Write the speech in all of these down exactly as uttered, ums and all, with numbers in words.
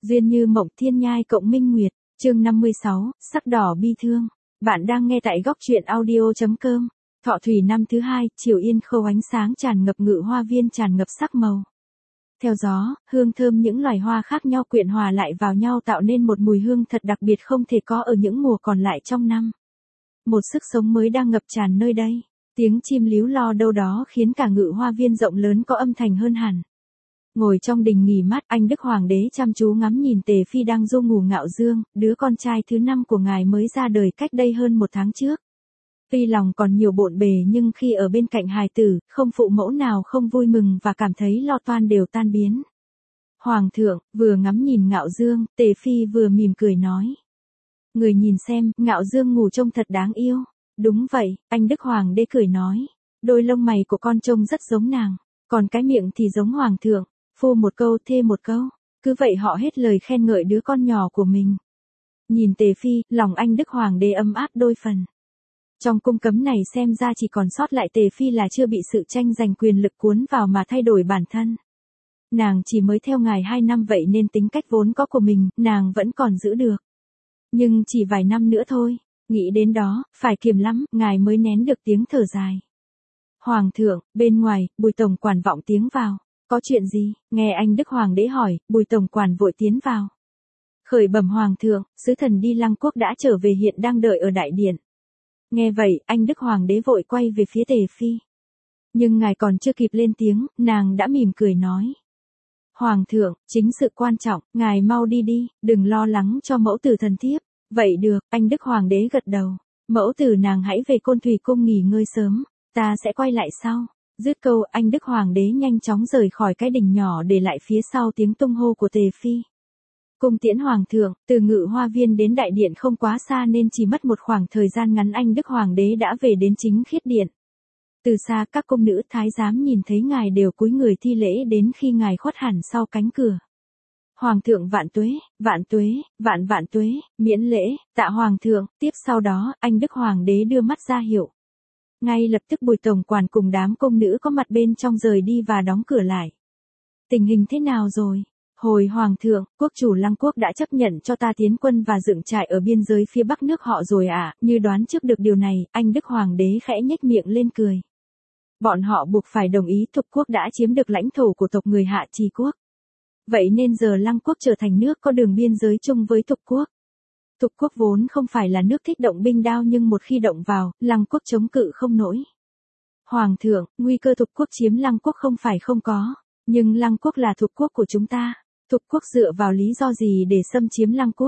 Duyên như mộng thiên nhai cộng minh nguyệt, chương năm mươi sáu, sắc đỏ bi thương. Bạn đang nghe tại góc truyện audio.com. Thọ thủy năm thứ hai, chiều yên khâu ánh sáng tràn ngập ngự hoa viên tràn ngập sắc màu. Theo gió, hương thơm những loài hoa khác nhau quyện hòa lại vào nhau tạo nên một mùi hương thật đặc biệt không thể có ở những mùa còn lại trong năm. Một sức sống mới đang ngập tràn nơi đây. Tiếng chim líu lo đâu đó khiến cả ngự hoa viên rộng lớn có âm thanh hơn hẳn. Ngồi trong đình nghỉ mát, anh Đức Hoàng đế chăm chú ngắm nhìn Tề Phi đang du ngủ ngạo dương, đứa con trai thứ năm của ngài mới ra đời cách đây hơn một tháng trước. Tuy lòng còn nhiều bộn bề nhưng khi ở bên cạnh hài tử, không phụ mẫu nào không vui mừng và cảm thấy lo toan đều tan biến. Hoàng thượng, vừa ngắm nhìn ngạo dương, Tề Phi vừa mỉm cười nói. Người nhìn xem, ngạo dương ngủ trông thật đáng yêu. Đúng vậy, anh Đức Hoàng đế cười nói. Đôi lông mày của con trông rất giống nàng, còn cái miệng thì giống hoàng thượng. Phô một câu thê một câu, cứ vậy họ hết lời khen ngợi đứa con nhỏ của mình. Nhìn Tề Phi, lòng anh Đức Hoàng đế ấm áp đôi phần. Trong cung cấm này xem ra chỉ còn sót lại Tề Phi là chưa bị sự tranh giành quyền lực cuốn vào mà thay đổi bản thân. Nàng chỉ mới theo ngài hai năm vậy nên tính cách vốn có của mình, nàng vẫn còn giữ được. Nhưng chỉ vài năm nữa thôi, nghĩ đến đó, phải kiềm lắm, ngài mới nén được tiếng thở dài. Hoàng thượng, bên ngoài, Bùi tổng quản vọng tiếng vào. Có chuyện gì? Nghe anh Đức Hoàng đế hỏi, Bùi tổng quản vội tiến vào. Khởi bẩm Hoàng thượng, sứ thần đi Lăng Quốc đã trở về hiện đang đợi ở đại điện. Nghe vậy, anh Đức Hoàng đế vội quay về phía Tề Phi. Nhưng ngài còn chưa kịp lên tiếng, nàng đã mỉm cười nói. Hoàng thượng, chính sự quan trọng, ngài mau đi đi, đừng lo lắng cho mẫu tử thần thiếp. Vậy được, anh Đức Hoàng đế gật đầu. Mẫu tử nàng hãy về Côn Thủy cung nghỉ ngơi sớm, ta sẽ quay lại sau. Dứt câu, anh Đức Hoàng đế nhanh chóng rời khỏi cái đình nhỏ để lại phía sau tiếng tung hô của Tề Phi. Cung tiễn Hoàng thượng, từ ngự hoa viên đến đại điện không quá xa nên chỉ mất một khoảng thời gian ngắn anh Đức Hoàng đế đã về đến chính khiết điện. Từ xa các cung nữ thái giám nhìn thấy ngài đều cúi người thi lễ đến khi ngài khuất hẳn sau cánh cửa. Hoàng thượng vạn tuế, vạn tuế, vạn vạn tuế, miễn lễ, tạ Hoàng thượng. Tiếp sau đó, anh Đức Hoàng đế đưa mắt ra hiệu. Ngay lập tức Bùi tổng quản cùng đám công nữ có mặt bên trong rời đi và đóng cửa lại. Tình hình thế nào rồi? Hồi Hoàng thượng, quốc chủ Lăng Quốc đã chấp nhận cho ta tiến quân và dựng trại ở biên giới phía bắc nước họ rồi à? Như đoán trước được điều này, anh Đức Hoàng đế khẽ nhếch miệng lên cười. Bọn họ buộc phải đồng ý Thục quốc đã chiếm được lãnh thổ của tộc người Hạ Trì quốc. Vậy nên giờ Lăng Quốc trở thành nước có đường biên giới chung với Thục quốc. Thục quốc vốn không phải là nước thích động binh đao nhưng một khi động vào, Lăng Quốc chống cự không nổi. Hoàng thượng, nguy cơ Thục quốc chiếm Lăng Quốc không phải không có, nhưng Lăng Quốc là Thục quốc của chúng ta. Thục quốc dựa vào lý do gì để xâm chiếm Lăng Quốc?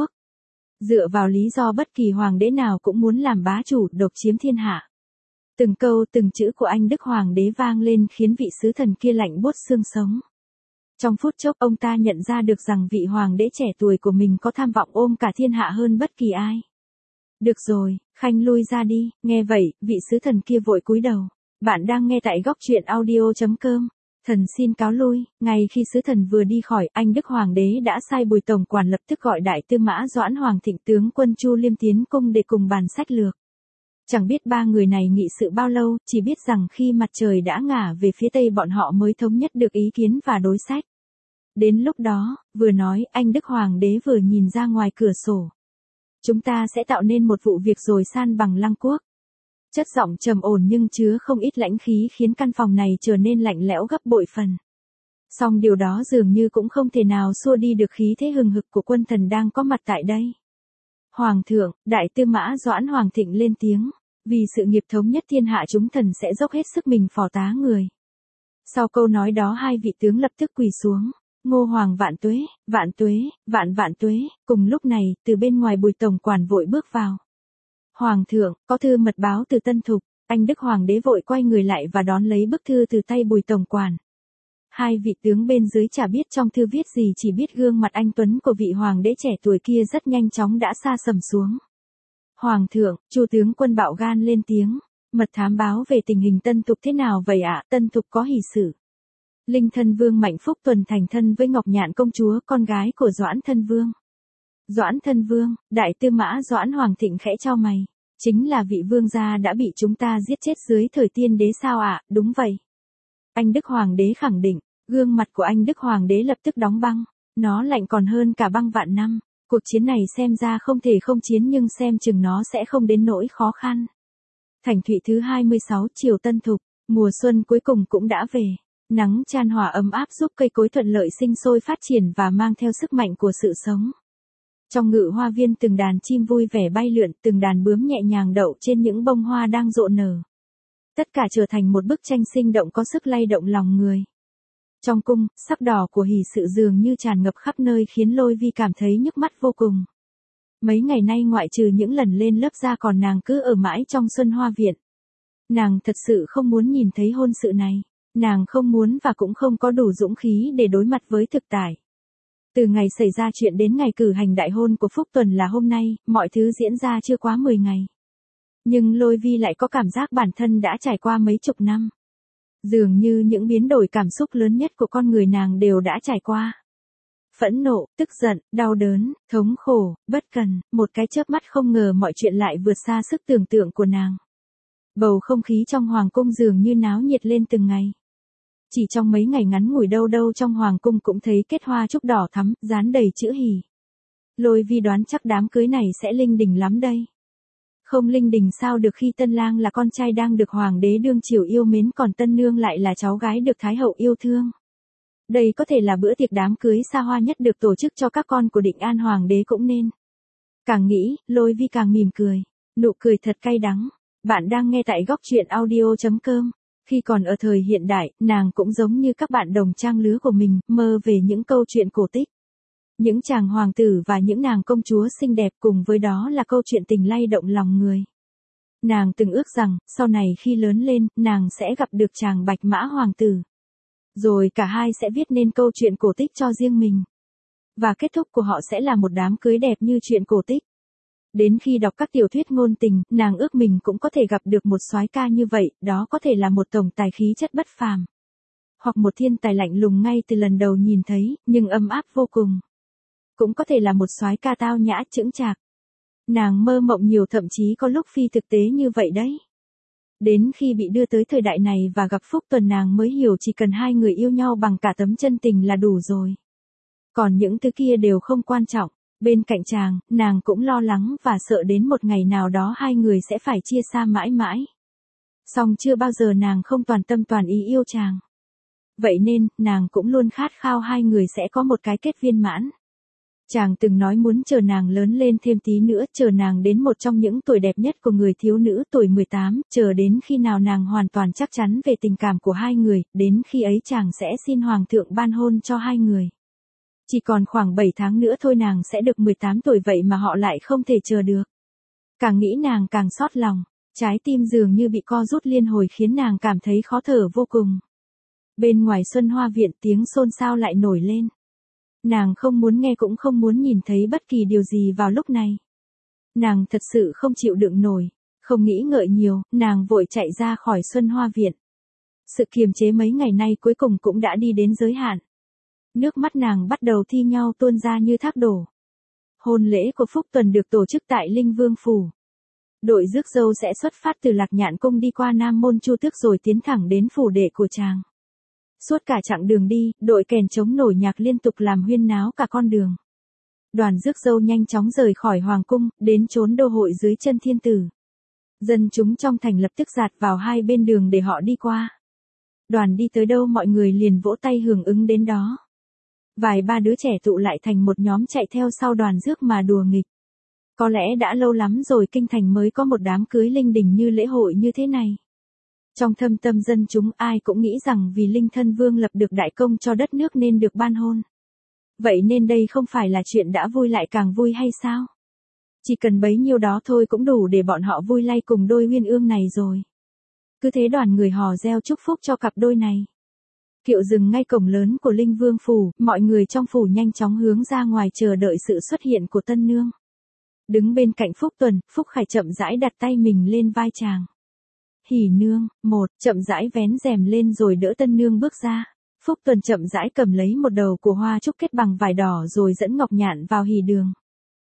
Dựa vào lý do bất kỳ hoàng đế nào cũng muốn làm bá chủ độc chiếm thiên hạ. Từng câu từng chữ của anh Đức Hoàng đế vang lên khiến vị sứ thần kia lạnh buốt xương sống. Trong phút chốc ông ta nhận ra được rằng vị hoàng đế trẻ tuổi của mình có tham vọng ôm cả thiên hạ hơn bất kỳ ai. Được rồi, khanh lui ra đi. Nghe vậy, vị sứ thần kia vội cúi đầu. Bạn đang nghe tại góc truyện audio.com. Thần xin cáo lui. Ngay khi sứ thần vừa đi khỏi, anh Đức Hoàng đế đã sai Bùi tổng quản lập tức gọi đại tư mã Doãn Hoàng Thịnh tướng quân Chu Liêm tiến cung để cùng bàn sách lược. Chẳng biết ba người này nghị sự bao lâu, chỉ biết rằng khi mặt trời đã ngả về phía tây bọn họ mới thống nhất được ý kiến và đối sách. Đến lúc đó, vừa nói, anh Đức Hoàng đế vừa nhìn ra ngoài cửa sổ. Chúng ta sẽ tạo nên một vụ việc rồi san bằng Lăng Quốc. Chất giọng trầm ổn nhưng chứa không ít lãnh khí khiến căn phòng này trở nên lạnh lẽo gấp bội phần. Song điều đó dường như cũng không thể nào xua đi được khí thế hừng hực của quân thần đang có mặt tại đây. Hoàng thượng, đại tư mã Doãn Hoàng Thịnh lên tiếng, vì sự nghiệp thống nhất thiên hạ chúng thần sẽ dốc hết sức mình phò tá người. Sau câu nói đó hai vị tướng lập tức quỳ xuống. Ngô Hoàng vạn tuế, vạn tuế, vạn vạn tuế. Cùng lúc này, từ bên ngoài Bùi tổng quản vội bước vào. Hoàng thượng, có thư mật báo từ Tân Thục. Anh Đức Hoàng đế vội quay người lại và đón lấy bức thư từ tay Bùi tổng quản. Hai vị tướng bên dưới chả biết trong thư viết gì, chỉ biết gương mặt anh tuấn của vị hoàng đế trẻ tuổi kia rất nhanh chóng đã sa sầm xuống. Hoàng thượng, Chu tướng quân bạo gan lên tiếng. Mật thám báo về tình hình Tân Thục thế nào vậy ạ? À? Tân Thục có hỷ sự. Linh thân vương Mạnh Phúc tuần thành thân với Ngọc Nhạn công chúa, con gái của Doãn thân vương. Doãn thân vương, đại tư mã Doãn Hoàng Thịnh khẽ chau mày. Chính là vị vương gia đã bị chúng ta giết chết dưới thời tiên đế sao ạ? À? Đúng vậy. Anh Đức Hoàng đế khẳng định. Gương mặt của anh Đức Hoàng đế lập tức đóng băng. Nó lạnh còn hơn cả băng vạn năm. Cuộc chiến này xem ra không thể không chiến nhưng xem chừng nó sẽ không đến nỗi khó khăn. Thành Thụy thứ hai mươi sáu chiều Tân Thục, mùa xuân cuối cùng cũng đã về. Nắng chan hòa ấm áp giúp cây cối thuận lợi sinh sôi phát triển và mang theo sức mạnh của sự sống. Trong ngự hoa viên từng đàn chim vui vẻ bay lượn, từng đàn bướm nhẹ nhàng đậu trên những bông hoa đang rộ nở. Tất cả trở thành một bức tranh sinh động có sức lay động lòng người. Trong cung, sắc đỏ của hỷ sự dường như tràn ngập khắp nơi khiến Lôi Vi cảm thấy nhức mắt vô cùng. Mấy ngày nay ngoại trừ những lần lên lớp ra còn nàng cứ ở mãi trong Xuân Hoa Viện. Nàng thật sự không muốn nhìn thấy hôn sự này. Nàng không muốn và cũng không có đủ dũng khí để đối mặt với thực tại. Từ ngày xảy ra chuyện đến ngày cử hành đại hôn của Phúc Tuần là hôm nay, mọi thứ diễn ra chưa quá mười ngày. Nhưng Lôi Vi lại có cảm giác bản thân đã trải qua mấy chục năm. Dường như những biến đổi cảm xúc lớn nhất của con người nàng đều đã trải qua. Phẫn nộ, tức giận, đau đớn, thống khổ, bất cần, một cái chớp mắt không ngờ mọi chuyện lại vượt xa sức tưởng tượng của nàng. Bầu không khí trong hoàng cung dường như náo nhiệt lên từng ngày. Chỉ trong mấy ngày ngắn ngủi đâu đâu trong hoàng cung cũng thấy kết hoa trúc đỏ thắm, dán đầy chữ hỷ. Lôi Vi đoán chắc đám cưới này sẽ linh đình lắm đây. Không linh đình sao được khi tân lang là con trai đang được hoàng đế đương triều yêu mến còn tân nương lại là cháu gái được thái hậu yêu thương. Đây có thể là bữa tiệc đám cưới xa hoa nhất được tổ chức cho các con của Định An hoàng đế cũng nên. Càng nghĩ, Lôi Vi càng mỉm cười, nụ cười thật cay đắng. Bạn đang nghe tại góc truyện audio chấm com. Khi còn ở thời hiện đại, nàng cũng giống như các bạn đồng trang lứa của mình, mơ về những câu chuyện cổ tích. Những chàng hoàng tử và những nàng công chúa xinh đẹp cùng với đó là câu chuyện tình lay động lòng người. Nàng từng ước rằng, sau này khi lớn lên, nàng sẽ gặp được chàng bạch mã hoàng tử. Rồi cả hai sẽ viết nên câu chuyện cổ tích cho riêng mình. Và kết thúc của họ sẽ là một đám cưới đẹp như chuyện cổ tích. Đến khi đọc các tiểu thuyết ngôn tình, nàng ước mình cũng có thể gặp được một soái ca như vậy, đó có thể là một tổng tài khí chất bất phàm. Hoặc một thiên tài lạnh lùng ngay từ lần đầu nhìn thấy, nhưng âm áp vô cùng. Cũng có thể là một soái ca tao nhã chững chạc. Nàng mơ mộng nhiều thậm chí có lúc phi thực tế như vậy đấy. Đến khi bị đưa tới thời đại này và gặp Phúc Tuần nàng mới hiểu chỉ cần hai người yêu nhau bằng cả tấm chân tình là đủ rồi. Còn những thứ kia đều không quan trọng. Bên cạnh chàng, nàng cũng lo lắng và sợ đến một ngày nào đó hai người sẽ phải chia xa mãi mãi. Song chưa bao giờ nàng không toàn tâm toàn ý yêu chàng. Vậy nên, nàng cũng luôn khát khao hai người sẽ có một cái kết viên mãn. Chàng từng nói muốn chờ nàng lớn lên thêm tí nữa, chờ nàng đến một trong những tuổi đẹp nhất của người thiếu nữ tuổi mười tám, chờ đến khi nào nàng hoàn toàn chắc chắn về tình cảm của hai người, đến khi ấy chàng sẽ xin hoàng thượng ban hôn cho hai người. Chỉ còn khoảng bảy tháng nữa thôi nàng sẽ được mười tám tuổi vậy mà họ lại không thể chờ được. Càng nghĩ nàng càng xót lòng, trái tim dường như bị co rút liên hồi khiến nàng cảm thấy khó thở vô cùng. Bên ngoài Xuân Hoa Viện tiếng xôn xao lại nổi lên. Nàng không muốn nghe cũng không muốn nhìn thấy bất kỳ điều gì vào lúc này. Nàng thật sự không chịu đựng nổi, không nghĩ ngợi nhiều, nàng vội chạy ra khỏi Xuân Hoa Viện. Sự kiềm chế mấy ngày nay cuối cùng cũng đã đi đến giới hạn. Nước mắt nàng bắt đầu thi nhau tuôn ra như thác đổ. Hôn lễ của Phúc Tuần được tổ chức tại Linh Vương Phủ. Đội rước dâu sẽ xuất phát từ Lạc Nhạn Cung đi qua Nam Môn Chu Tước rồi tiến thẳng đến phủ đệ của chàng. Suốt cả chặng đường đi, đội kèn trống nổi nhạc liên tục làm huyên náo cả con đường. Đoàn rước dâu nhanh chóng rời khỏi hoàng cung, đến chốn đô hội dưới chân thiên tử. Dân chúng trong thành lập tức dạt vào hai bên đường để họ đi qua. Đoàn đi tới đâu mọi người liền vỗ tay hưởng ứng đến đó. Vài ba đứa trẻ tụ lại thành một nhóm chạy theo sau đoàn rước mà đùa nghịch. Có lẽ đã lâu lắm rồi kinh thành mới có một đám cưới linh đình như lễ hội như thế này. Trong thâm tâm dân chúng ai cũng nghĩ rằng vì Linh Thân Vương lập được đại công cho đất nước nên được ban hôn. Vậy nên đây không phải là chuyện đã vui lại càng vui hay sao? Chỉ cần bấy nhiêu đó thôi cũng đủ để bọn họ vui lay cùng đôi uyên ương này rồi. Cứ thế đoàn người hò reo chúc phúc cho cặp đôi này. Kiệu dừng ngay cổng lớn của Linh Vương Phủ, mọi người trong phủ nhanh chóng hướng ra ngoài chờ đợi sự xuất hiện của tân nương. Đứng bên cạnh Phúc Tuần, Phúc Khải chậm rãi đặt tay mình lên vai chàng. Hỉ nương, một, chậm rãi vén rèm lên rồi đỡ tân nương bước ra. Phúc Tuần chậm rãi cầm lấy một đầu của hoa trúc kết bằng vải đỏ rồi dẫn Ngọc Nhạn vào hỉ đường.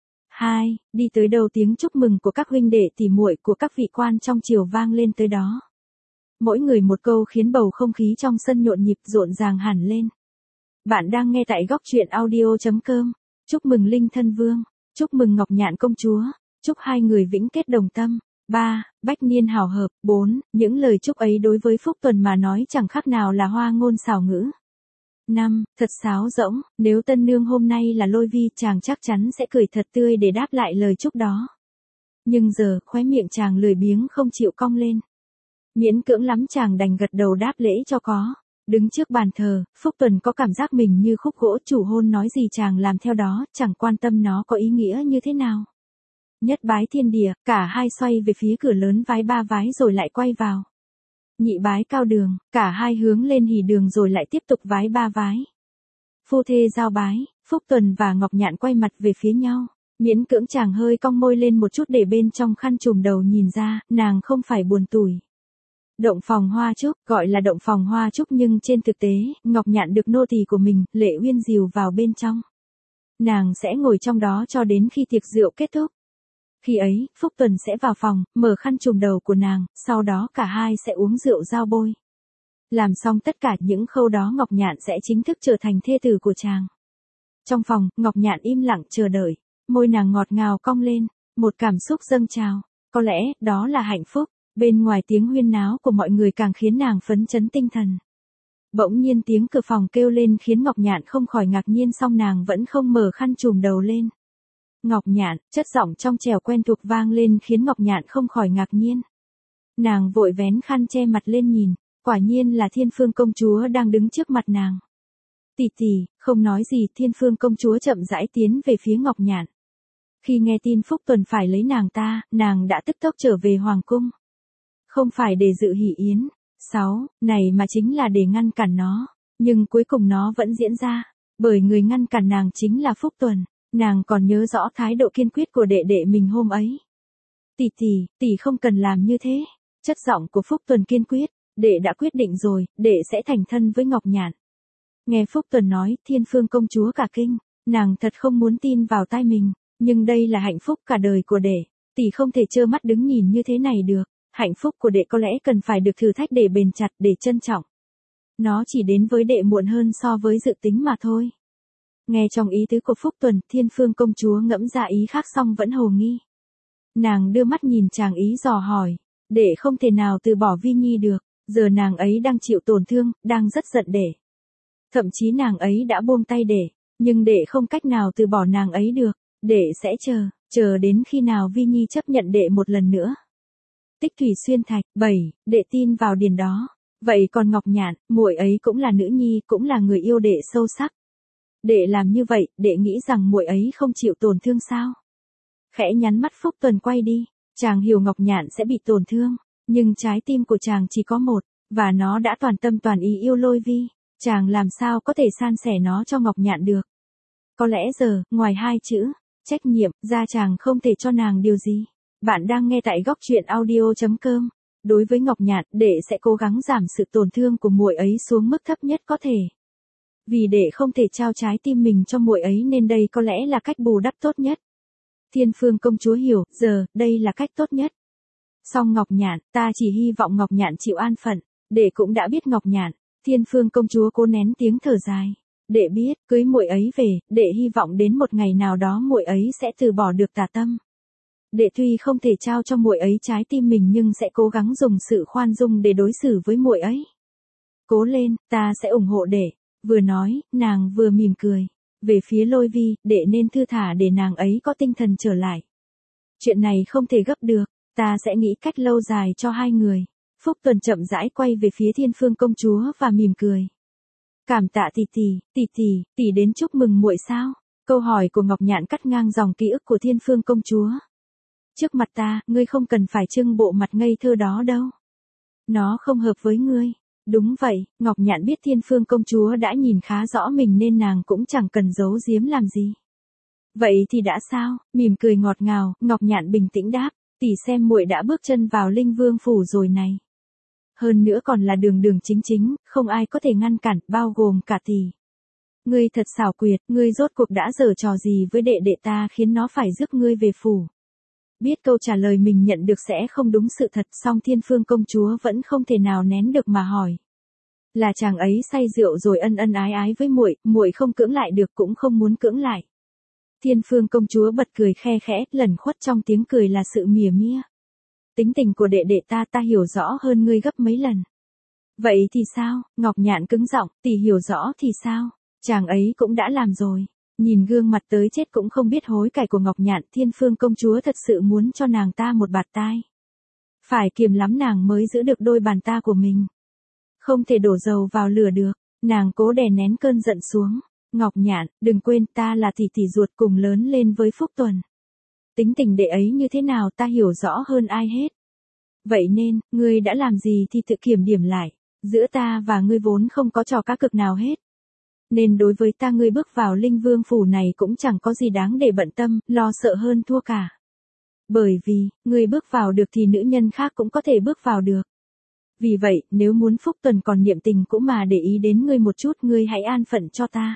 Hai, đi tới đâu tiếng chúc mừng của các huynh đệ tỉ muội của các vị quan trong triều vang lên tới đó. Mỗi người một câu khiến bầu không khí trong sân nhộn nhịp rộn ràng hẳn lên. Bạn đang nghe tại góc truyện audio.com. Chúc mừng Linh Thân Vương, chúc mừng Ngọc Nhạn Công Chúa, chúc hai người vĩnh kết đồng tâm. ba. Bách niên hào hợp. bốn. Những lời chúc ấy đối với Phúc Tuần mà nói chẳng khác nào là hoa ngôn xảo ngữ. năm. Thật sáo rỗng, nếu tân nương hôm nay là Lôi Vi chàng chắc chắn sẽ cười thật tươi để đáp lại lời chúc đó. Nhưng giờ, khóe miệng chàng lười biếng không chịu cong lên. Miễn cưỡng lắm chàng đành gật đầu đáp lễ cho có. Đứng trước bàn thờ, Phúc Tuần có cảm giác mình như khúc gỗ, chủ hôn nói gì chàng làm theo đó, chẳng quan tâm nó có ý nghĩa như thế nào. Nhất bái thiên địa, cả hai xoay về phía cửa lớn vái ba vái rồi lại quay vào. Nhị bái cao đường, cả hai hướng lên hỉ đường rồi lại tiếp tục vái ba vái. Phu thê giao bái, Phúc Tuần và Ngọc Nhạn quay mặt về phía nhau. Miễn cưỡng chàng hơi cong môi lên một chút để bên trong khăn trùm đầu nhìn ra, nàng không phải buồn tủi. Động phòng hoa trúc, gọi là động phòng hoa trúc nhưng trên thực tế, Ngọc Nhạn được nô tỳ của mình, Lệ Uyên dìu vào bên trong. Nàng sẽ ngồi trong đó cho đến khi tiệc rượu kết thúc. Khi ấy, Phúc Tuần sẽ vào phòng, mở khăn trùm đầu của nàng, sau đó cả hai sẽ uống rượu giao bôi. Làm xong tất cả những khâu đó Ngọc Nhạn sẽ chính thức trở thành thê tử của chàng. Trong phòng, Ngọc Nhạn im lặng chờ đợi, môi nàng ngọt ngào cong lên, một cảm xúc dâng trào, có lẽ đó là hạnh phúc. Bên ngoài tiếng huyên náo của mọi người càng khiến nàng phấn chấn tinh thần. Bỗng nhiên tiếng cửa phòng kêu lên khiến Ngọc Nhạn không khỏi ngạc nhiên, song nàng vẫn không mở khăn trùm đầu lên. Ngọc Nhạn, chất giọng trong trẻo quen thuộc vang lên khiến Ngọc Nhạn không khỏi ngạc nhiên. Nàng vội vén khăn che mặt lên nhìn, quả nhiên là Thiên Phương công chúa đang đứng trước mặt nàng. Tỷ tỷ, không nói gì, Thiên Phương công chúa chậm rãi tiến về phía Ngọc Nhạn. Khi nghe tin Phúc Tuần phải lấy nàng ta, nàng đã tức tốc trở về hoàng cung. Không phải để dự hỷ yến. sáu. Này mà chính là để ngăn cản nó. Nhưng cuối cùng nó vẫn diễn ra. Bởi người ngăn cản nàng chính là Phúc Tuần. Nàng còn nhớ rõ thái độ kiên quyết của đệ đệ mình hôm ấy. Tỷ tỷ, tỷ không cần làm như thế. Chất giọng của Phúc Tuần kiên quyết. Đệ đã quyết định rồi, đệ sẽ thành thân với Ngọc Nhạn. Nghe Phúc Tuần nói, Thiên Phương công chúa cả kinh. Nàng thật không muốn tin vào tai mình. Nhưng đây là hạnh phúc cả đời của đệ. Tỷ không thể trơ mắt đứng nhìn như thế này được. Hạnh phúc của đệ có lẽ cần phải được thử thách để bền chặt, để trân trọng. Nó chỉ đến với đệ muộn hơn so với dự tính mà thôi. Nghe trong ý tứ của Phúc Tuần, Thiên Phương công chúa ngẫm ra ý khác xong vẫn hồ nghi. Nàng đưa mắt nhìn chàng ý dò hỏi. Đệ không thể nào từ bỏ Vi Nhi được, giờ nàng ấy đang chịu tổn thương, đang rất giận đệ. Thậm chí nàng ấy đã buông tay đệ, nhưng đệ không cách nào từ bỏ nàng ấy được. Đệ sẽ chờ, chờ đến khi nào Vi Nhi chấp nhận đệ một lần nữa. Tích Thủy Xuyên Thạch. bảy. Đệ tin vào điền đó. Vậy còn Ngọc Nhạn, muội ấy cũng là nữ nhi, cũng là người yêu đệ sâu sắc. Đệ làm như vậy, đệ nghĩ rằng muội ấy không chịu tổn thương sao? Khẽ nhắn mắt Phúc Tuần quay đi. Chàng hiểu Ngọc Nhạn sẽ bị tổn thương, nhưng trái tim của chàng chỉ có một, và nó đã toàn tâm toàn ý yêu Lôi Vi. Chàng làm sao có thể san sẻ nó cho Ngọc Nhạn được? Có lẽ giờ, ngoài hai chữ trách nhiệm ra, chàng không thể cho nàng điều gì. Bạn đang nghe tại góc truyện audio.com. Đối với Ngọc Nhạn, đệ sẽ cố gắng giảm sự tổn thương của muội ấy xuống mức thấp nhất có thể. Vì đệ không thể trao trái tim mình cho muội ấy nên đây có lẽ là cách bù đắp tốt nhất. Thiên Phương công chúa hiểu, giờ, đây là cách tốt nhất. Song Ngọc Nhạn, ta chỉ hy vọng Ngọc Nhạn chịu an phận. Đệ cũng đã biết Ngọc Nhạn. Thiên Phương công chúa cố nén tiếng thở dài. Đệ biết, cưới muội ấy về, đệ hy vọng đến một ngày nào đó muội ấy sẽ từ bỏ được tà tâm. Đệ tuy không thể trao cho muội ấy trái tim mình nhưng sẽ cố gắng dùng sự khoan dung để đối xử với muội ấy. Cố lên, ta sẽ ủng hộ đệ. Vừa nói, nàng vừa mỉm cười. Về phía Lôi Vi, đệ nên thư thả để nàng ấy có tinh thần trở lại. Chuyện này không thể gấp được, ta sẽ nghĩ cách lâu dài cho hai người. Phúc Tuần chậm rãi quay về phía Thiên Phương công chúa và mỉm cười. Cảm tạ tỷ tỷ, tỷ tỷ, tỷ đến chúc mừng muội sao? Câu hỏi của Ngọc Nhạn cắt ngang dòng ký ức của Thiên Phương công chúa. Trước mặt ta, ngươi không cần phải trưng bộ mặt ngây thơ đó đâu. Nó không hợp với ngươi. Đúng vậy, Ngọc Nhạn biết Thiên Phương công chúa đã nhìn khá rõ mình nên nàng cũng chẳng cần giấu giếm làm gì. Vậy thì đã sao? Mỉm cười ngọt ngào, Ngọc Nhạn bình tĩnh đáp, tỷ xem muội đã bước chân vào Linh Vương phủ rồi này. Hơn nữa còn là đường đường chính chính, không ai có thể ngăn cản, bao gồm cả tỷ. Ngươi thật xảo quyệt, ngươi rốt cuộc đã giở trò gì với đệ đệ ta khiến nó phải rước ngươi về phủ. Biết câu trả lời mình nhận được sẽ không đúng sự thật, song Thiên Phương công chúa vẫn không thể nào nén được mà hỏi. Là chàng ấy say rượu rồi ân ân ái ái với muội, muội không cưỡng lại được cũng không muốn cưỡng lại. Thiên Phương công chúa bật cười khe khẽ, lẩn khuất trong tiếng cười là sự mỉa mia. Tính tình của đệ đệ ta ta hiểu rõ hơn ngươi gấp mấy lần. Vậy thì sao? Ngọc Nhạn cứng giọng, tỷ hiểu rõ thì sao? Chàng ấy cũng đã làm rồi. Nhìn gương mặt tới chết cũng không biết hối cải của Ngọc Nhạn, Thiên Phương công chúa thật sự muốn cho nàng ta một bạt tai. Phải kiềm lắm nàng mới giữ được đôi bàn ta của mình. Không thể đổ dầu vào lửa được, nàng cố đè nén cơn giận xuống. Ngọc Nhạn, đừng quên ta là tỷ tỷ ruột cùng lớn lên với Phúc Tuần. Tính tình đệ ấy như thế nào ta hiểu rõ hơn ai hết. Vậy nên, ngươi đã làm gì thì tự kiểm điểm lại. Giữa ta và ngươi vốn không có trò cá cược nào hết. Nên đối với ta ngươi bước vào Linh Vương phủ này cũng chẳng có gì đáng để bận tâm, lo sợ hơn thua cả. Bởi vì, ngươi bước vào được thì nữ nhân khác cũng có thể bước vào được. Vì vậy, nếu muốn Phúc Tuần còn niệm tình cũng mà để ý đến ngươi một chút, ngươi hãy an phận cho ta.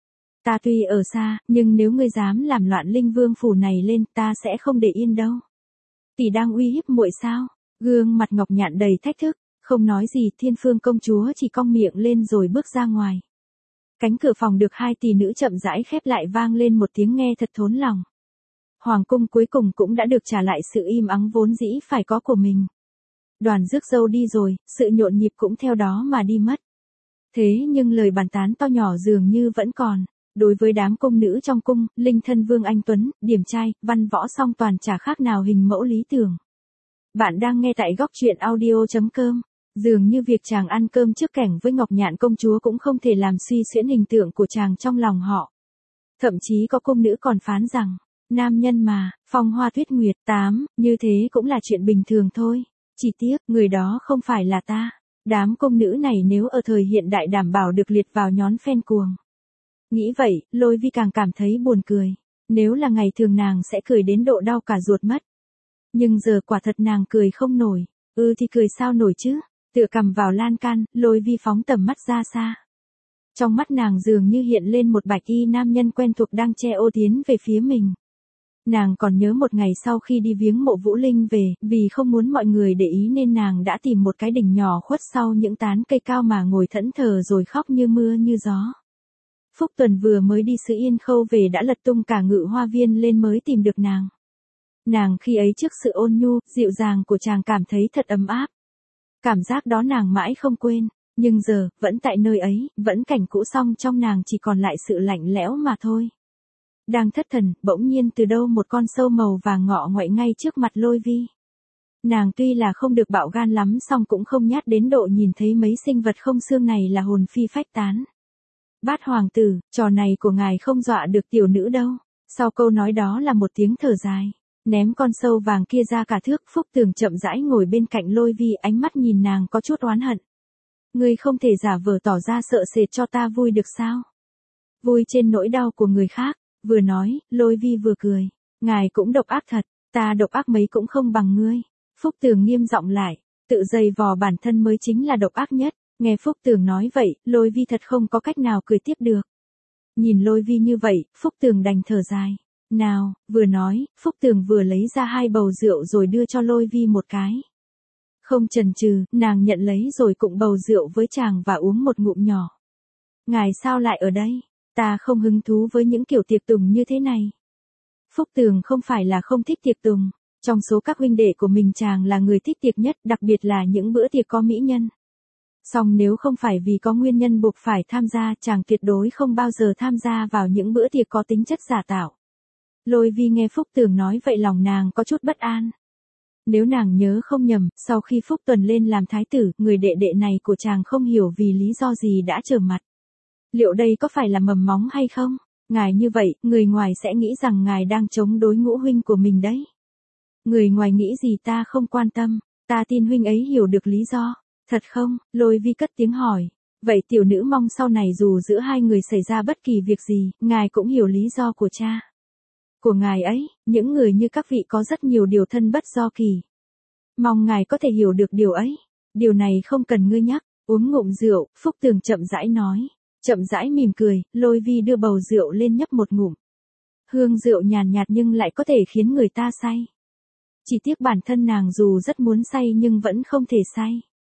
Ta tuy ở xa, nhưng nếu ngươi dám làm loạn Linh Vương phủ này lên, ta sẽ không để yên đâu. Tỷ đang uy hiếp muội sao? Gương mặt Ngọc Nhạn đầy thách thức, không nói gì, Thiên Phương công chúa chỉ cong miệng lên rồi bước ra ngoài. Cánh cửa phòng được hai tỷ nữ chậm rãi khép lại, vang lên một tiếng nghe thật thốn lòng. Hoàng cung cuối cùng cũng đã được trả lại sự im ắng vốn dĩ phải có của mình. Đoàn rước dâu đi rồi, sự nhộn nhịp cũng theo đó mà đi mất. Thế nhưng lời bàn tán to nhỏ dường như vẫn còn. Đối với đám cung nữ trong cung, Linh thân Vương Anh Tuấn, điềm trai, văn võ song toàn chả khác nào hình mẫu lý tưởng. Bạn đang nghe tại góc truyện audio chấm com. Dường như việc chàng ăn cơm trước cảnh với Ngọc Nhạn công chúa cũng không thể làm suy xuyễn hình tượng của chàng trong lòng họ. Thậm chí có cung nữ còn phán rằng, nam nhân mà, phong hoa tuyết nguyệt, tám, như thế cũng là chuyện bình thường thôi. Chỉ tiếc, người đó không phải là ta. Đám cung nữ này nếu ở thời hiện đại đảm bảo được liệt vào nhón phen cuồng. Nghĩ vậy, Lôi Vi càng cảm thấy buồn cười. Nếu là ngày thường nàng sẽ cười đến độ đau cả ruột mất. Nhưng giờ quả thật nàng cười không nổi. Ừ thì cười sao nổi chứ. Tựa cầm vào lan can, Lôi Vi phóng tầm mắt ra xa. Trong mắt nàng dường như hiện lên một bạch y nam nhân quen thuộc đang che ô tiến về phía mình. Nàng còn nhớ một ngày sau khi đi viếng mộ Vũ Linh về, vì không muốn mọi người để ý nên nàng đã tìm một cái đỉnh nhỏ khuất sau những tán cây cao mà ngồi thẫn thờ rồi khóc như mưa như gió. Phúc Tuần vừa mới đi Sứ Yên Khâu về đã lật tung cả Ngự Hoa Viên lên mới tìm được nàng. Nàng khi ấy trước sự ôn nhu, dịu dàng của chàng cảm thấy thật ấm áp. Cảm giác đó nàng mãi không quên, nhưng giờ, vẫn tại nơi ấy, vẫn cảnh cũ song trong nàng chỉ còn lại sự lạnh lẽo mà thôi. Đang thất thần, bỗng nhiên từ đâu một con sâu màu vàng ngọ ngoại ngay trước mặt Lôi Vi. Nàng tuy là không được bạo gan lắm song cũng không nhát đến độ nhìn thấy mấy sinh vật không xương này là hồn phi phách tán. Bát hoàng tử, trò này của ngài không dọa được tiểu nữ đâu. Sau câu nói đó là một tiếng thở dài. Ném con sâu vàng kia ra cả thước, Phúc Tường chậm rãi ngồi bên cạnh Lôi Vi, ánh mắt nhìn nàng có chút oán hận. Ngươi không thể giả vờ tỏ ra sợ sệt cho ta vui được sao? Vui trên nỗi đau của người khác. Vừa nói, Lôi Vi vừa cười. Ngài cũng độc ác thật, ta độc ác mấy cũng không bằng ngươi. Phúc Tường nghiêm giọng lại, tự dày vò bản thân mới chính là độc ác nhất. Nghe Phúc Tường nói vậy, Lôi Vi thật không có cách nào cười tiếp được. Nhìn Lôi Vi như vậy, Phúc Tường đành thở dài. Nào, vừa nói, Phúc Tường vừa lấy ra hai bầu rượu rồi đưa cho Lôi Vi một cái. Không chần chừ, nàng nhận lấy rồi cụng bầu rượu với chàng và uống một ngụm nhỏ. Ngài sao lại ở đây? Ta không hứng thú với những kiểu tiệc tùng như thế này. Phúc Tường không phải là không thích tiệc tùng. Trong số các huynh đệ của mình chàng là người thích tiệc nhất, đặc biệt là những bữa tiệc có mỹ nhân. Song nếu không phải vì có nguyên nhân buộc phải tham gia, chàng tuyệt đối không bao giờ tham gia vào những bữa tiệc có tính chất giả tạo. Lôi Vi nghe Phúc Tường nói vậy lòng nàng có chút bất an. Nếu nàng nhớ không nhầm, sau khi Phúc Tuần lên làm thái tử, người đệ đệ này của chàng không hiểu vì lý do gì đã trở mặt. Liệu đây có phải là mầm móng hay không? Ngài như vậy, người ngoài sẽ nghĩ rằng ngài đang chống đối ngũ huynh của mình đấy. Người ngoài nghĩ gì ta không quan tâm, ta tin huynh ấy hiểu được lý do. Thật không? Lôi Vi cất tiếng hỏi. Vậy tiểu nữ mong sau này dù giữa hai người xảy ra bất kỳ việc gì, ngài cũng hiểu lý do của cha. Của ngài ấy, những người như các vị có rất nhiều điều thân bất do kỳ. Mong ngài có thể hiểu được điều ấy. Điều này không cần ngươi nhắc. Uống ngụm rượu, Phúc Tường chậm rãi nói. Chậm rãi mỉm cười, Lôi Vi đưa bầu rượu lên nhấp một ngụm. Hương rượu nhàn nhạt nhưng lại có thể khiến người ta say. Chỉ tiếc bản thân nàng dù rất muốn say nhưng vẫn không thể say.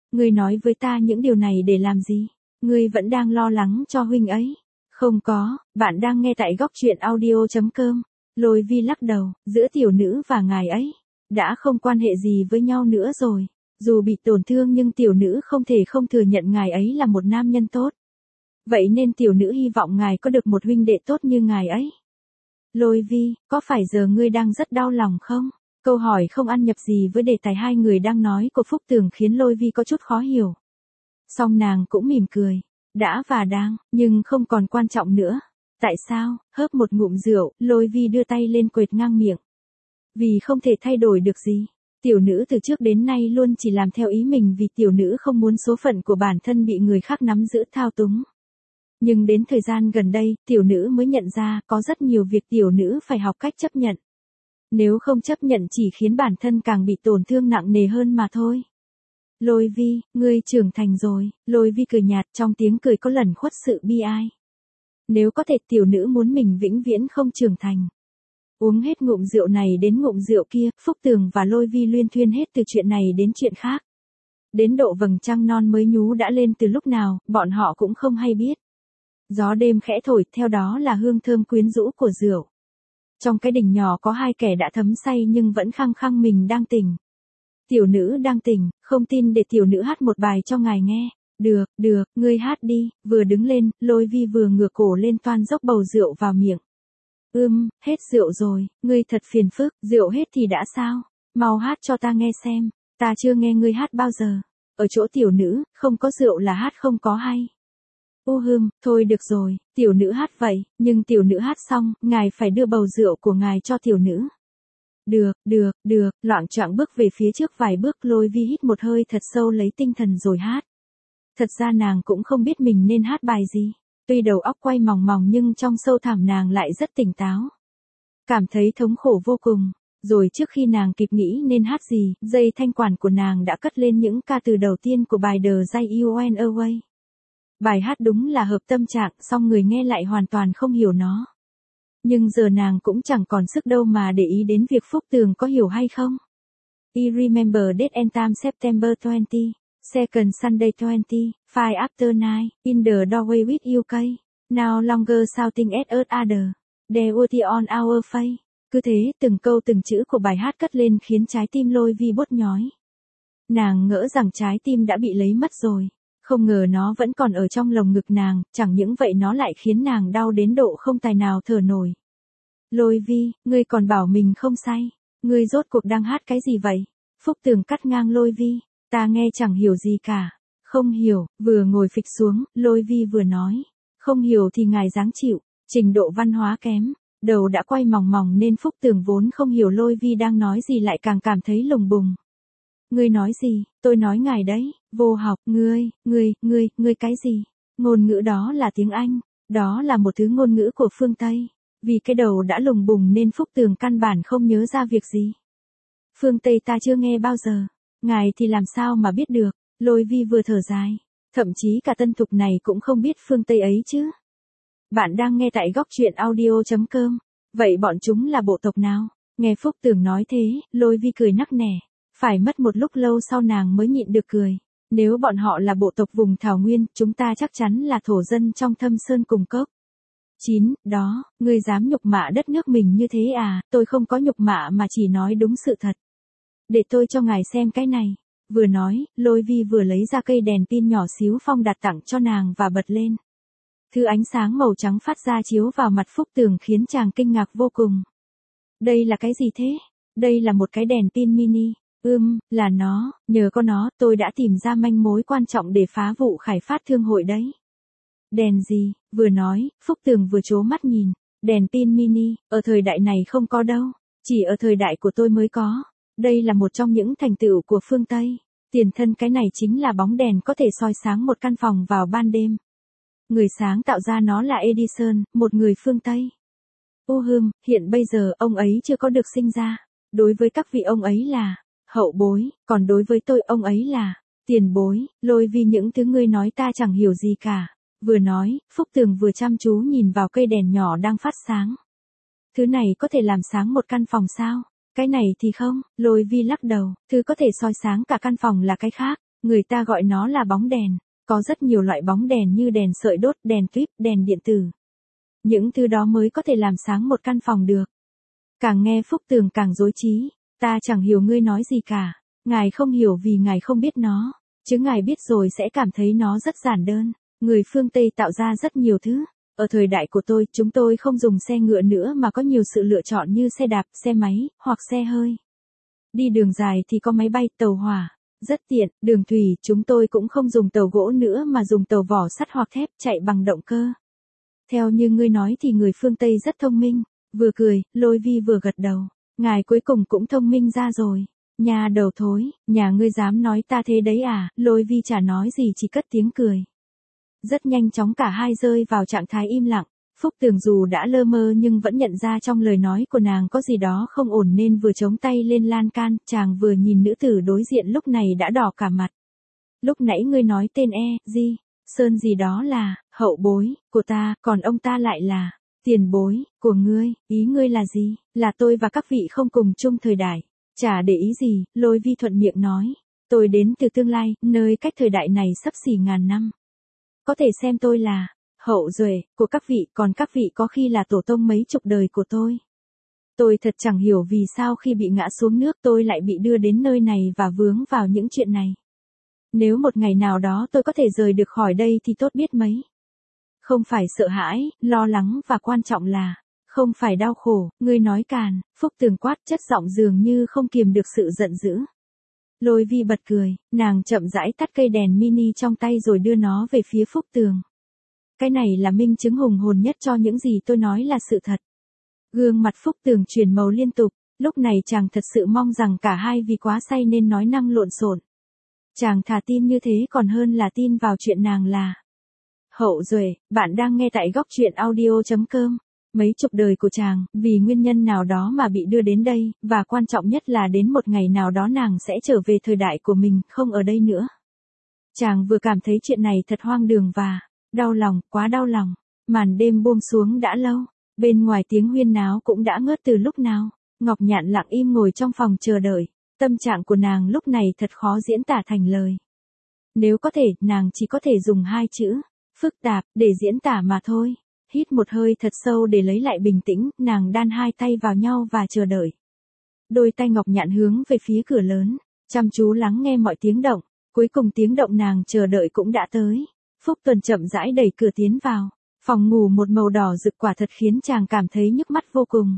Ngươi nói với ta những điều này để làm gì? Ngươi vẫn đang lo lắng cho huynh ấy. Không có, bạn đang nghe tại góc truyện audio.com. Lôi Vi lắc đầu, giữa tiểu nữ và ngài ấy, đã không quan hệ gì với nhau nữa rồi. Dù bị tổn thương nhưng tiểu nữ không thể không thừa nhận ngài ấy là một nam nhân tốt. Vậy nên tiểu nữ hy vọng ngài có được một huynh đệ tốt như ngài ấy. Lôi Vi, có phải giờ ngươi đang rất đau lòng không? Câu hỏi không ăn nhập gì với đề tài hai người đang nói của Phúc Tường khiến Lôi Vi có chút khó hiểu. Song nàng cũng mỉm cười. Đã và đang, nhưng không còn quan trọng nữa. Tại sao? Hớp một ngụm rượu, Lôi Vi đưa tay lên quệt ngang miệng. Vì không thể thay đổi được gì. Tiểu nữ từ trước đến nay luôn chỉ làm theo ý mình vì tiểu nữ không muốn số phận của bản thân bị người khác nắm giữ thao túng. Nhưng đến thời gian gần đây, tiểu nữ mới nhận ra có rất nhiều việc tiểu nữ phải học cách chấp nhận. Nếu không chấp nhận chỉ khiến bản thân càng bị tổn thương nặng nề hơn mà thôi. Lôi Vi, ngươi trưởng thành rồi, Lôi Vi cười nhạt trong tiếng cười có lẩn khuất sự bi ai. Nếu có thể tiểu nữ muốn mình vĩnh viễn không trưởng thành. Uống hết ngụm rượu này đến ngụm rượu kia, Phúc Tường và Lôi Vi luyên thuyên hết từ chuyện này đến chuyện khác. Đến độ vầng trăng non mới nhú đã lên từ lúc nào, bọn họ cũng không hay biết. Gió đêm khẽ thổi, theo đó là hương thơm quyến rũ của rượu. Trong cái đình nhỏ có hai kẻ đã thấm say nhưng vẫn khăng khăng mình đang tỉnh. Tiểu nữ đang tỉnh, không tin để tiểu nữ hát một bài cho ngài nghe. Được, được, ngươi hát đi. Vừa đứng lên, Lôi Vi vừa ngửa cổ lên toan dốc bầu rượu vào miệng. Ưm, hết rượu rồi, ngươi thật phiền phức, rượu hết thì đã sao? Mau hát cho ta nghe xem, ta chưa nghe ngươi hát bao giờ. Ở chỗ tiểu nữ, không có rượu là hát không có hay. Ô hừm, thôi được rồi, tiểu nữ hát vậy, nhưng tiểu nữ hát xong, ngài phải đưa bầu rượu của ngài cho tiểu nữ. Được, được, được, loạng choạng bước về phía trước vài bước. Lôi Vi hít một hơi thật sâu lấy tinh thần rồi hát. Thật ra nàng cũng không biết mình nên hát bài gì. Tuy đầu óc quay mòng mòng nhưng trong sâu thẳm nàng lại rất tỉnh táo. Cảm thấy thống khổ vô cùng. Rồi trước khi nàng kịp nghĩ nên hát gì, dây thanh quản của nàng đã cất lên những ca từ đầu tiên của bài The Day You Went Away. Bài hát đúng là hợp tâm trạng, song người nghe lại hoàn toàn không hiểu nó. Nhưng giờ nàng cũng chẳng còn sức đâu mà để ý đến việc Phúc Tường có hiểu hay không. I remember that and time September twentieth, second Sunday twentieth, five after nine, in the doorway with U K, now longer shouting at each other, there was on our face. Cứ thế, từng câu từng chữ của bài hát cất lên khiến trái tim Lôi Vi bốt nhói. Nàng ngỡ rằng trái tim đã bị lấy mất rồi. Không ngờ nó vẫn còn ở trong lồng ngực nàng, chẳng những vậy nó lại khiến nàng đau đến độ không tài nào thở nổi. Lôi Vi, ngươi còn bảo mình không say. Ngươi rốt cuộc đang hát cái gì vậy? Phúc Tường cắt ngang Lôi Vi. Ta nghe chẳng hiểu gì cả. Không hiểu, vừa ngồi phịch xuống, Lôi Vi vừa nói. Không hiểu thì ngài dáng chịu, trình độ văn hóa kém. Đầu đã quay mòng mòng nên Phúc Tường vốn không hiểu Lôi Vi đang nói gì lại càng cảm thấy lùng bùng. Ngươi nói gì? Tôi nói ngài đấy. Vô học, ngươi, ngươi, ngươi, ngươi cái gì? Ngôn ngữ đó là tiếng Anh. Đó là một thứ ngôn ngữ của phương Tây. Vì cái đầu đã lùng bùng nên Phúc Tường căn bản không nhớ ra việc gì. Phương Tây ta chưa nghe bao giờ. Ngài thì làm sao mà biết được? Lôi Vi vừa thở dài. Thậm chí cả tân thục này cũng không biết phương Tây ấy chứ. Bạn đang nghe tại góc truyện audio.com. Vậy bọn chúng là bộ tộc nào? Nghe Phúc Tường nói thế, Lôi Vi cười nắc nẻ. Phải mất một lúc lâu sau nàng mới nhịn được cười. Nếu bọn họ là bộ tộc vùng Thảo Nguyên, chúng ta chắc chắn là thổ dân trong thâm sơn cùng cốc. chín. Đó, ngươi dám nhục mạ đất nước mình như thế à? Tôi không có nhục mạ mà chỉ nói đúng sự thật. Để tôi cho ngài xem cái này. Vừa nói, Lôi Vi vừa lấy ra cây đèn pin nhỏ xíu Phong đặt tặng cho nàng và bật lên. Thứ ánh sáng màu trắng phát ra chiếu vào mặt Phúc Tường khiến chàng kinh ngạc vô cùng. Đây là cái gì thế? Đây là một cái đèn pin mini. Ưm, là nó, nhờ có nó tôi đã tìm ra manh mối quan trọng để phá vụ khải phát thương hội đấy. Đèn gì? Vừa nói, Phúc Tường vừa trố mắt nhìn. Đèn pin mini, ở thời đại này không có đâu. Chỉ ở thời đại của tôi mới có. Đây là một trong những thành tựu của phương Tây. Tiền thân cái này chính là bóng đèn có thể soi sáng một căn phòng vào ban đêm. Người sáng tạo ra nó là Edison, một người phương Tây. Ô hừm, hiện bây giờ ông ấy chưa có được sinh ra. Đối với các vị ông ấy là hậu bối, còn đối với tôi ông ấy là tiền bối. Lôi Vi, những thứ ngươi nói ta chẳng hiểu gì cả. Vừa nói, Phúc Tường vừa chăm chú nhìn vào cây đèn nhỏ đang phát sáng. Thứ này có thể làm sáng một căn phòng sao? Cái này thì không, Lôi Vi lắc đầu, thứ có thể soi sáng cả căn phòng là cái khác. Người ta gọi nó là bóng đèn. Có rất nhiều loại bóng đèn như đèn sợi đốt, đèn tuyếp, đèn điện tử. Những thứ đó mới có thể làm sáng một căn phòng được. Càng nghe Phúc Tường càng rối trí. Ta chẳng hiểu ngươi nói gì cả. Ngài không hiểu vì ngài không biết nó. Chứ ngài biết rồi sẽ cảm thấy nó rất giản đơn. Người phương Tây tạo ra rất nhiều thứ. Ở thời đại của tôi, chúng tôi không dùng xe ngựa nữa mà có nhiều sự lựa chọn như xe đạp, xe máy, hoặc xe hơi. Đi đường dài thì có máy bay, tàu hỏa. Rất tiện. Đường thủy, chúng tôi cũng không dùng tàu gỗ nữa mà dùng tàu vỏ sắt hoặc thép chạy bằng động cơ. Theo như ngươi nói thì người phương Tây rất thông minh. Vừa cười, Lôi Vi vừa gật đầu. Ngài cuối cùng cũng thông minh ra rồi. Nhà đầu thối, nhà ngươi dám nói ta thế đấy à? Lôi Vi chả nói gì chỉ cất tiếng cười. Rất nhanh chóng cả hai rơi vào trạng thái im lặng. Phúc Tường dù đã lơ mơ nhưng vẫn nhận ra trong lời nói của nàng có gì đó không ổn nên vừa chống tay lên lan can, chàng vừa nhìn nữ tử đối diện lúc này đã đỏ cả mặt. Lúc nãy ngươi nói tên E, gì, Sơn gì đó là, hậu bối, của ta, còn ông ta lại là, tiền bối, của ngươi, ý ngươi là gì, là tôi và các vị không cùng chung thời đại. Chả để ý gì, Lôi Vi thuận miệng nói. Tôi đến từ tương lai, nơi cách thời đại này sắp xỉ ngàn năm. Có thể xem tôi là hậu duệ của các vị, còn các vị có khi là tổ tông mấy chục đời của tôi. Tôi thật chẳng hiểu vì sao khi bị ngã xuống nước tôi lại bị đưa đến nơi này và vướng vào những chuyện này. Nếu một ngày nào đó tôi có thể rời được khỏi đây thì tốt biết mấy. Không phải sợ hãi, lo lắng và quan trọng là không phải đau khổ. Ngươi nói càn. Phúc Tường quát, chất giọng dường như không kiềm được sự giận dữ. Lôi Vi bật cười, nàng chậm rãi tắt cây đèn mini trong tay rồi đưa nó về phía Phúc Tường. Cái này là minh chứng hùng hồn nhất cho những gì tôi nói là sự thật. Gương mặt Phúc Tường chuyển màu liên tục, lúc này chàng thật sự mong rằng cả hai vì quá say nên nói năng lộn xộn. Chàng thà tin như thế còn hơn là tin vào chuyện nàng là hậu duệ. Bạn đang nghe tại góc truyện audio chấm com. Mấy chục đời của chàng, vì nguyên nhân nào đó mà bị đưa đến đây, và quan trọng nhất là đến một ngày nào đó nàng sẽ trở về thời đại của mình, không ở đây nữa. Chàng vừa cảm thấy chuyện này thật hoang đường và đau lòng, quá đau lòng. Màn đêm buông xuống đã lâu, bên ngoài tiếng huyên náo cũng đã ngớt từ lúc nào. Ngọc Nhạn lặng im ngồi trong phòng chờ đợi, tâm trạng của nàng lúc này thật khó diễn tả thành lời. Nếu có thể, nàng chỉ có thể dùng hai chữ, phức tạp, để diễn tả mà thôi. Hít một hơi thật sâu để lấy lại bình tĩnh, nàng đan hai tay vào nhau và chờ đợi. Đôi tay Ngọc Nhạn hướng về phía cửa lớn, chăm chú lắng nghe mọi tiếng động, cuối cùng tiếng động nàng chờ đợi cũng đã tới. Phúc Tuần chậm rãi đẩy cửa tiến vào, phòng ngủ một màu đỏ rực quả thật khiến chàng cảm thấy nhức mắt vô cùng.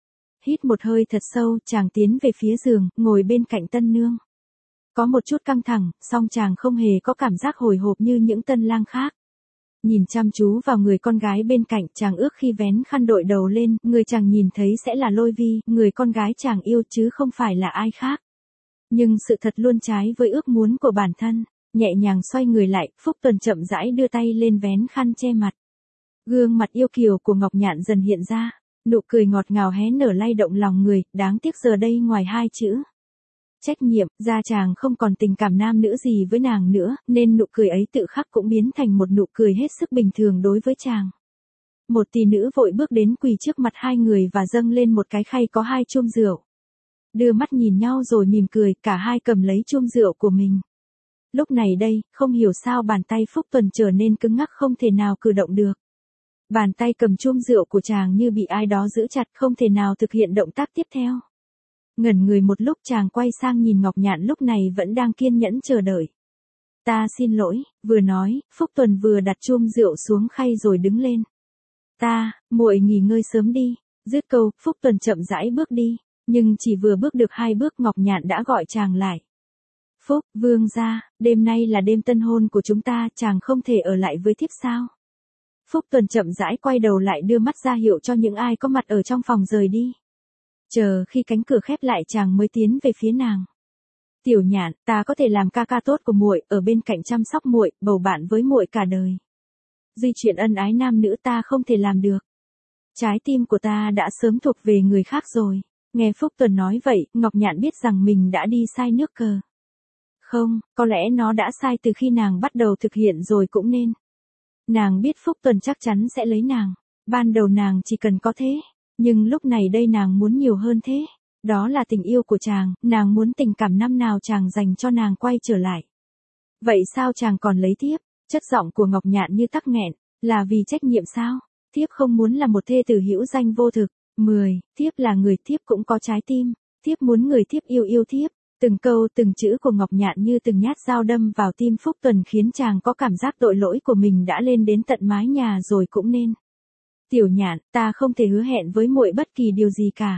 Hít một hơi thật sâu, chàng tiến về phía giường, ngồi bên cạnh tân nương. Có một chút căng thẳng, song chàng không hề có cảm giác hồi hộp như những tân lang khác. Nhìn chăm chú vào người con gái bên cạnh, chàng ước khi vén khăn đội đầu lên, người chàng nhìn thấy sẽ là Lôi Vi, người con gái chàng yêu chứ không phải là ai khác. Nhưng sự thật luôn trái với ước muốn của bản thân. Nhẹ nhàng xoay người lại, Phúc Tuần chậm rãi đưa tay lên vén khăn che mặt. Gương mặt yêu kiều của Ngọc Nhạn dần hiện ra, nụ cười ngọt ngào hé nở lay động lòng người, đáng tiếc giờ đây ngoài hai chữ trách nhiệm, ra chàng không còn tình cảm nam nữ gì với nàng nữa, nên nụ cười ấy tự khắc cũng biến thành một nụ cười hết sức bình thường đối với chàng. Một tỷ nữ vội bước đến quỳ trước mặt hai người và dâng lên một cái khay có hai chum rượu. Đưa mắt nhìn nhau rồi mỉm cười, cả hai cầm lấy chum rượu của mình. Lúc này đây, không hiểu sao bàn tay Phúc Tuần trở nên cứng ngắc không thể nào cử động được. Bàn tay cầm chum rượu của chàng như bị ai đó giữ chặt không thể nào thực hiện động tác tiếp theo. Ngẩn người một lúc chàng quay sang nhìn Ngọc Nhạn lúc này vẫn đang kiên nhẫn chờ đợi. Ta xin lỗi, vừa nói, Phúc Tuần vừa đặt chum rượu xuống khay rồi đứng lên. Ta, muội nghỉ ngơi sớm đi. Dứt câu, Phúc Tuần chậm rãi bước đi, nhưng chỉ vừa bước được hai bước Ngọc Nhạn đã gọi chàng lại. Phúc, vương gia, đêm nay là đêm tân hôn của chúng ta, chàng không thể ở lại với thiếp sao? Phúc Tuần chậm rãi quay đầu lại đưa mắt ra hiệu cho những ai có mặt ở trong phòng rời đi. Chờ khi cánh cửa khép lại chàng mới tiến về phía nàng. Tiểu Nhạn, ta có thể làm ca ca tốt của muội, ở bên cạnh chăm sóc muội, bầu bạn với muội cả đời. Duy chuyện ân ái nam nữ ta không thể làm được. Trái tim của ta đã sớm thuộc về người khác rồi. Nghe Phúc Tuần nói vậy, Ngọc Nhạn biết rằng mình đã đi sai nước cờ. Không, có lẽ nó đã sai từ khi nàng bắt đầu thực hiện rồi cũng nên. Nàng biết Phúc Tuần chắc chắn sẽ lấy nàng. Ban đầu nàng chỉ cần có thế. Nhưng lúc này đây nàng muốn nhiều hơn thế. Đó là tình yêu của chàng, nàng muốn tình cảm năm nào chàng dành cho nàng quay trở lại. Vậy sao chàng còn lấy thiếp? Chất giọng của Ngọc Nhạn như tắc nghẹn, là vì trách nhiệm sao? Thiếp không muốn là một thê tử hữu danh vô thực. mười. Thiếp là người, thiếp cũng có trái tim. Thiếp muốn người thiếp yêu yêu thiếp. Từng câu từng chữ của Ngọc Nhạn như từng nhát dao đâm vào tim Phúc Tuần khiến chàng có cảm giác tội lỗi của mình đã lên đến tận mái nhà rồi cũng nên. Tiểu Nhạn, ta không thể hứa hẹn với muội bất kỳ điều gì cả.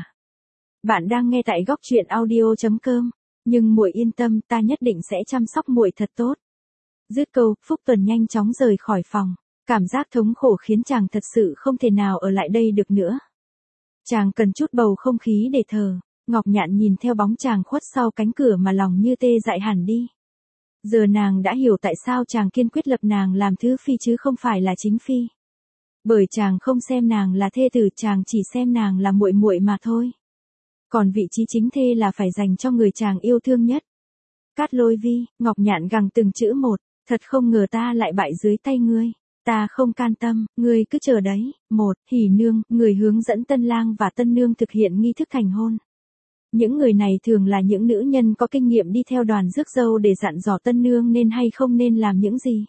Bạn đang nghe tại góc truyện audio chấm com, nhưng muội yên tâm, ta nhất định sẽ chăm sóc muội thật tốt. Dứt câu, Phúc Tuần nhanh chóng rời khỏi phòng, cảm giác thống khổ khiến chàng thật sự không thể nào ở lại đây được nữa. Chàng cần chút bầu không khí để thở. Ngọc Nhạn nhìn theo bóng chàng khuất sau cánh cửa mà lòng như tê dại hẳn đi. Giờ nàng đã hiểu tại sao chàng kiên quyết lập nàng làm thứ phi chứ không phải là chính phi. Bởi chàng không xem nàng là thê tử, chàng chỉ xem nàng là muội muội mà thôi. Còn vị trí chính thê là phải dành cho người chàng yêu thương nhất. Cát Lôi Vi, Ngọc Nhạn gằn từng chữ một, thật không ngờ ta lại bại dưới tay ngươi. Ta không can tâm, ngươi cứ chờ đấy. Một, Hỉ Nương, người hướng dẫn tân lang và tân nương thực hiện nghi thức thành hôn. Những người này thường là những nữ nhân có kinh nghiệm đi theo đoàn rước dâu để dặn dò tân nương nên hay không nên làm những gì.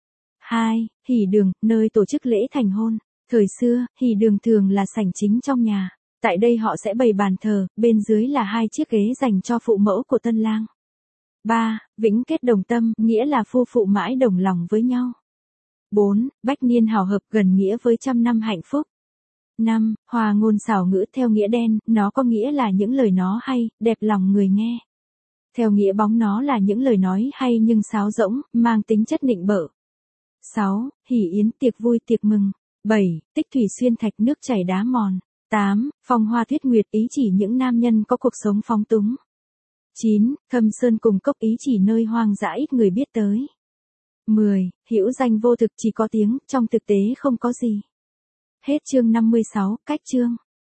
Hai, Hỉ Đường, nơi tổ chức lễ thành hôn. Thời xưa, Hỉ Đường thường là sảnh chính trong nhà. Tại đây họ sẽ bày bàn thờ, bên dưới là hai chiếc ghế dành cho phụ mẫu của tân lang. Ba, Vĩnh kết đồng tâm, nghĩa là phu phụ mãi đồng lòng với nhau. Bốn, Bách niên hào hợp, gần nghĩa với trăm năm hạnh phúc. Năm, Hòa ngôn xảo ngữ, theo nghĩa đen, nó có nghĩa là những lời nó hay, đẹp lòng người nghe. Theo nghĩa bóng, nó là những lời nói hay nhưng sáo rỗng, mang tính chất nịnh bợ. Sáu, Hỉ yến, tiệc vui tiệc mừng. Bảy, Tích thủy xuyên thạch, nước chảy đá mòn. Tám, Phong hoa tuyết nguyệt, ý chỉ những nam nhân có cuộc sống phóng túng. Chín, Thâm sơn cùng cốc, ý chỉ nơi hoang dã ít người biết tới. Mười, Hữu danh vô thực, chỉ có tiếng, trong thực tế không có gì. Hết chương năm mươi sáu, cách chương.